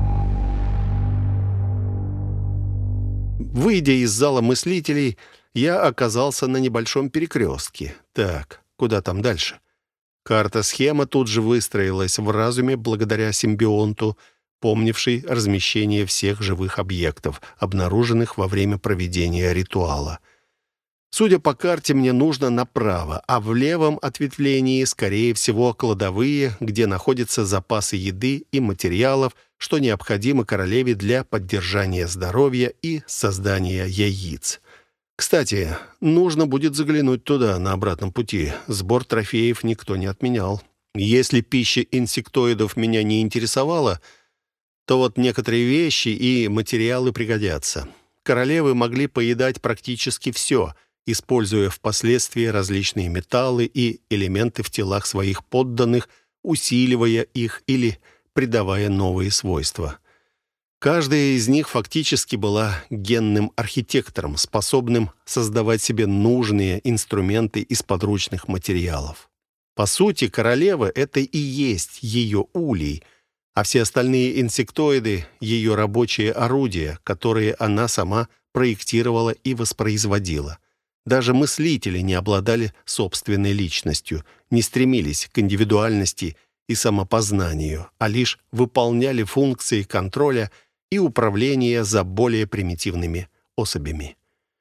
Выйдя из зала мыслителей, я оказался на небольшом перекрестке. Так, куда там дальше? Карта-схема тут же выстроилась в разуме благодаря симбионту, помнивший размещение всех живых объектов, обнаруженных во время проведения ритуала. Судя по карте, мне нужно направо, а в левом ответвлении, скорее всего, кладовые, где находятся запасы еды и материалов, что необходимо королеве для поддержания здоровья и создания яиц. Кстати, нужно будет заглянуть туда на обратном пути. Сбор трофеев никто не отменял. Если пища инсектоидов меня не интересовала, то вот некоторые вещи и материалы пригодятся. Королевы могли поедать практически все, используя впоследствии различные металлы и элементы в телах своих подданных, усиливая их или придавая новые свойства. Каждая из них фактически была генным архитектором, способным создавать себе нужные инструменты из подручных материалов. По сути, королева — это и есть ее улей, а все остальные инсектоиды — ее рабочие орудия, которые она сама проектировала и воспроизводила. Даже мыслители не обладали собственной личностью, не стремились к индивидуальности и самопознанию, а лишь выполняли функции контроля и управления за более примитивными особями.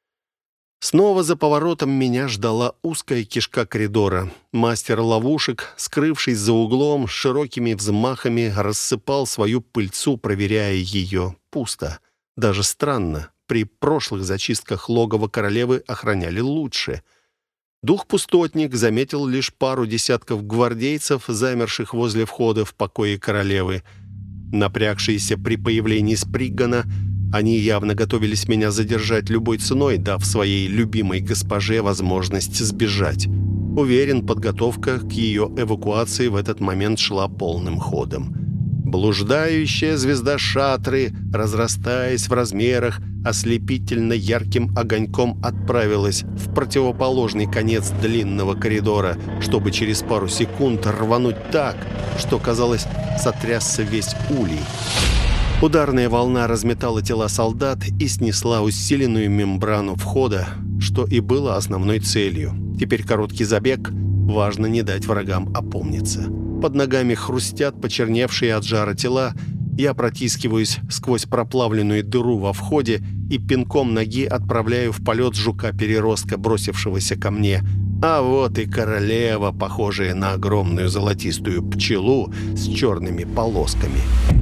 Снова за поворотом меня ждала узкая кишка коридора. Мастер ловушек, скрывшись за углом, с широкими взмахами рассыпал свою пыльцу, проверяя ее. Пусто. Даже странно. При прошлых зачистках логово королевы охраняли лучше. Дух-пустотник заметил лишь пару десятков гвардейцев, замерших возле входа в покои королевы. Напрягшиеся при появлении Сприггана, они явно готовились меня задержать любой ценой, дав своей любимой госпоже возможность сбежать. Уверен, подготовка к ее эвакуации в этот момент шла полным ходом. Блуждающая звезда Шатры, разрастаясь в размерах, ослепительно ярким огоньком отправилась в противоположный конец длинного коридора, чтобы через пару секунд рвануть так, что, казалось, сотрясся весь улей. Ударная волна разметала тела солдат и снесла усиленную мембрану входа, что и было основной целью. Теперь короткий забег. Важно не дать врагам опомниться. Под ногами хрустят почерневшие от жара тела. Я протискиваюсь сквозь проплавленную дыру во входе и пинком ноги отправляю в полет жука-переростка, бросившегося ко мне. А вот и королева, похожая на огромную золотистую пчелу с черными полосками.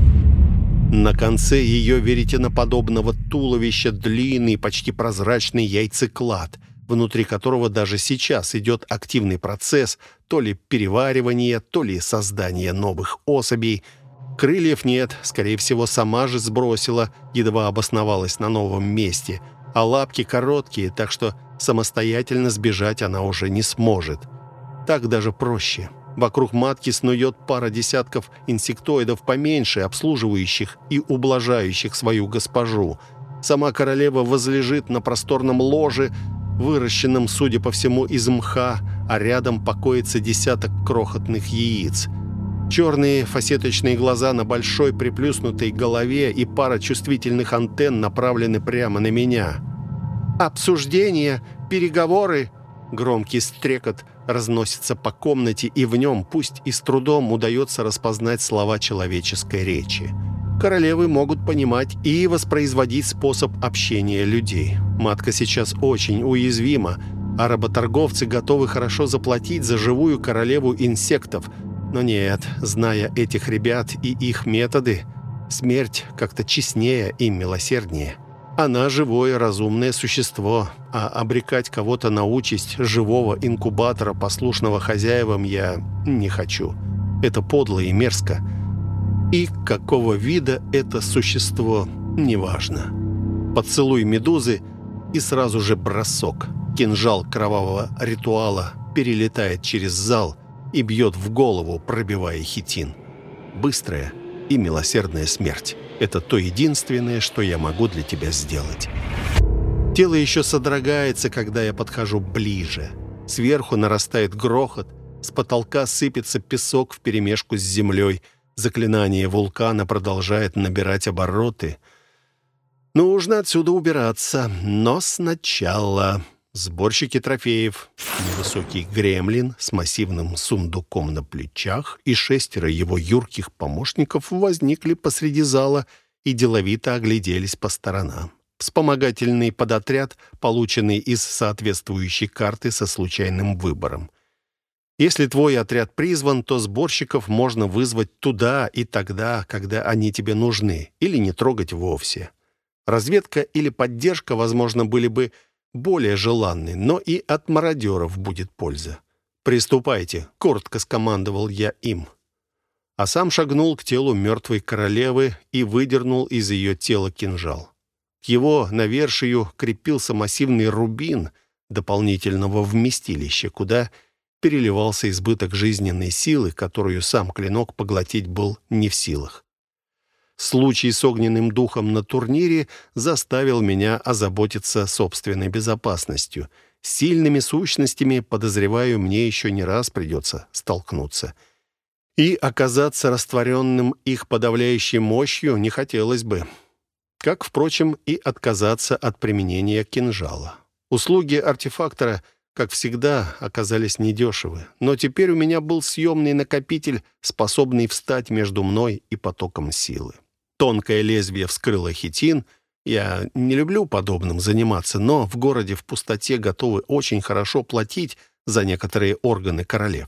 На конце ее веретеноподобного туловища длинный, почти прозрачный яйцеклад, внутри которого даже сейчас идет активный процесс то ли переваривания, то ли создания новых особей. Крыльев нет, скорее всего, сама же сбросила, едва обосновалась на новом месте, а лапки короткие, так что самостоятельно сбежать она уже не сможет. Так даже проще. Вокруг матки снует пара десятков инсектоидов поменьше, обслуживающих и ублажающих свою госпожу. Сама королева возлежит на просторном ложе, выращенном, судя по всему, из мха, а рядом покоится десяток крохотных яиц. Черные фасеточные глаза на большой приплюснутой голове и пара чувствительных антенн направлены прямо на меня. «Обсуждения, переговоры!» Громкий стрекот разносится по комнате, и в нем, пусть и с трудом, удается распознать слова человеческой речи. Королевы могут понимать и воспроизводить способ общения людей. Матка сейчас очень уязвима, а работорговцы готовы хорошо заплатить за живую королеву инсектов. Но нет, зная этих ребят и их методы, смерть как-то честнее и милосерднее. Она живое, разумное существо, а обрекать кого-то на участь живого инкубатора, послушного хозяевам, я не хочу. Это подло и мерзко. И какого вида это существо, неважно. Поцелуй медузы и сразу же бросок. Кинжал кровавого ритуала перелетает через зал и бьет в голову, пробивая хитин. Быстрая и милосердная смерть. Это то единственное, что я могу для тебя сделать. Тело еще содрогается, когда я подхожу ближе. Сверху нарастает грохот, с потолка сыпется песок вперемешку с землей. Заклинание вулкана продолжает набирать обороты. Нужно отсюда убираться, но сначала... Сборщики трофеев, невысокий гремлин с массивным сундуком на плечах и шестеро его юрких помощников возникли посреди зала и деловито огляделись по сторонам. Вспомогательный подотряд, полученный из соответствующей карты со случайным выбором. Если твой отряд призван, то сборщиков можно вызвать туда и тогда, когда они тебе нужны, или не трогать вовсе. Разведка или поддержка, возможно, были бы более желанный, но и от мародеров будет польза. «Приступайте», — коротко скомандовал я им. А сам шагнул к телу мертвой королевы и выдернул из ее тела кинжал. К его навершию крепился массивный рубин дополнительного вместилища, куда переливался избыток жизненной силы, которую сам клинок поглотить был не в силах. Случай с огненным духом на турнире заставил меня озаботиться собственной безопасностью. С сильными сущностями, подозреваю, мне еще не раз придется столкнуться. И оказаться растворенным их подавляющей мощью не хотелось бы. Как, впрочем, и отказаться от применения кинжала. Услуги артефактора, как всегда, оказались недешевы. Но теперь у меня был съемный накопитель, способный встать между мной и потоком силы. Тонкое лезвие вскрыло хитин. Я не люблю подобным заниматься, но в городе в пустоте готовы очень хорошо платить за некоторые органы королев.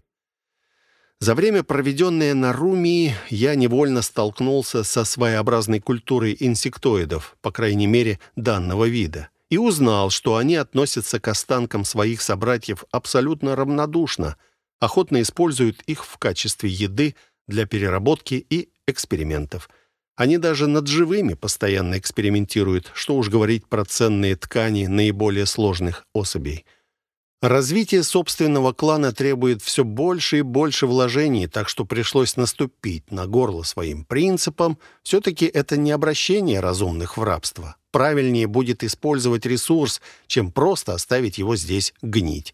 За время, проведенное на Румии, я невольно столкнулся со своеобразной культурой инсектоидов, по крайней мере, данного вида, и узнал, что они относятся к останкам своих собратьев абсолютно равнодушно, охотно используют их в качестве еды для переработки и экспериментов. Они даже над живыми постоянно экспериментируют, что уж говорить про ценные ткани наиболее сложных особей. Развитие собственного клана требует все больше и больше вложений, так что пришлось наступить на горло своим принципам. Все-таки это не обращение разумных в рабство. Правильнее будет использовать ресурс, чем просто оставить его здесь гнить.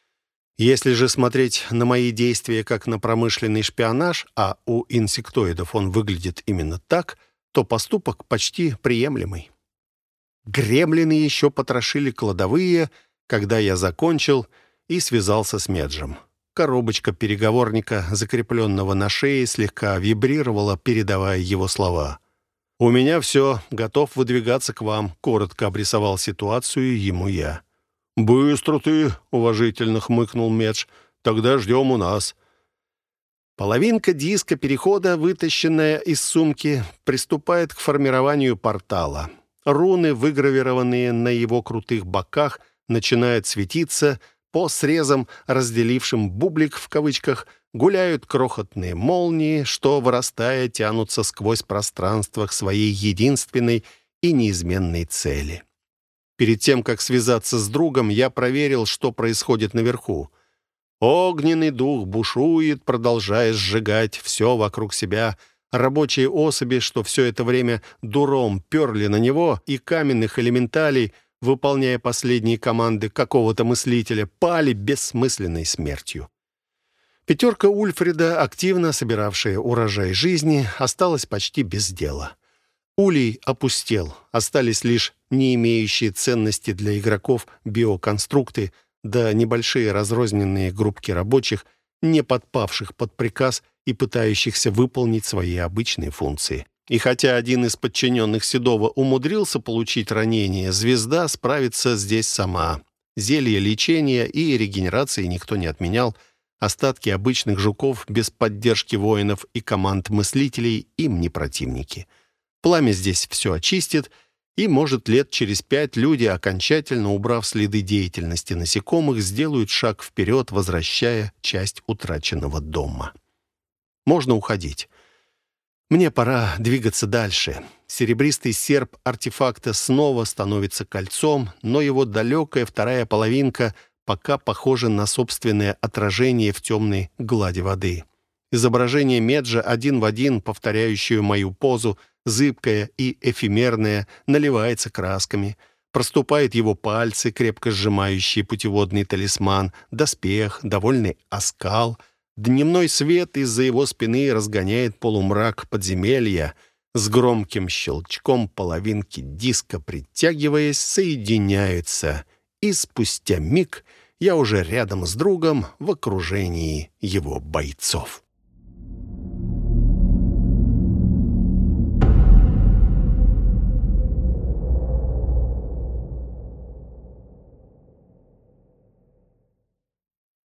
Если же смотреть на мои действия как на промышленный шпионаж, а у инсектоидов он выглядит именно так, то поступок почти приемлемый. Гремлины еще потрошили кладовые, когда я закончил и связался с Меджем. Коробочка переговорника, закрепленного на шее, слегка вибрировала, передавая его слова. «У меня все, готов выдвигаться к вам», — коротко обрисовал ситуацию ему я. «Быстро ты», — уважительно хмыкнул Медж. «Тогда ждем у нас». Половинка диска перехода, вытащенная из сумки, приступает к формированию портала. Руны, выгравированные на его крутых боках, начинают светиться. По срезам, разделившим «бублик» в кавычках, гуляют крохотные молнии, что, вырастая, тянутся сквозь пространство к своей единственной и неизменной цели. Перед тем, как связаться с другом, я проверил, что происходит наверху. Огненный дух бушует, продолжая сжигать все вокруг себя. Рабочие особи, что все это время дуром перли на него, и каменных элементалей, выполняя последние команды какого-то мыслителя, пали бессмысленной смертью. Пятерка Ульфрида, активно собиравшая урожай жизни, осталась почти без дела. Улей опустел, остались лишь не имеющие ценности для игроков биоконструкты, да небольшие разрозненные группки рабочих, не подпавших под приказ и пытающихся выполнить свои обычные функции. И хотя один из подчиненных Седова умудрился получить ранение, звезда справится здесь сама. Зелье лечения и регенерации никто не отменял. Остатки обычных жуков без поддержки воинов и команд мыслителей им не противники. Пламя здесь все очистит, и, может, лет через пять люди, окончательно убрав следы деятельности насекомых, сделают шаг вперед, возвращая часть утраченного дома. Можно уходить. Мне пора двигаться дальше. Серебристый серп артефакта снова становится кольцом, но его далекая вторая половинка пока похожа на собственное отражение в темной глади воды. Изображение Меджа один в один, повторяющее мою позу, зыбкое и эфемерное, наливается красками. Проступают его пальцы, крепко сжимающие путеводный талисман, доспех, довольный оскал. Дневной свет из-за его спины разгоняет полумрак подземелья. С громким щелчком половинки диска, притягиваясь, соединяются. И спустя миг я уже рядом с другом в окружении его бойцов.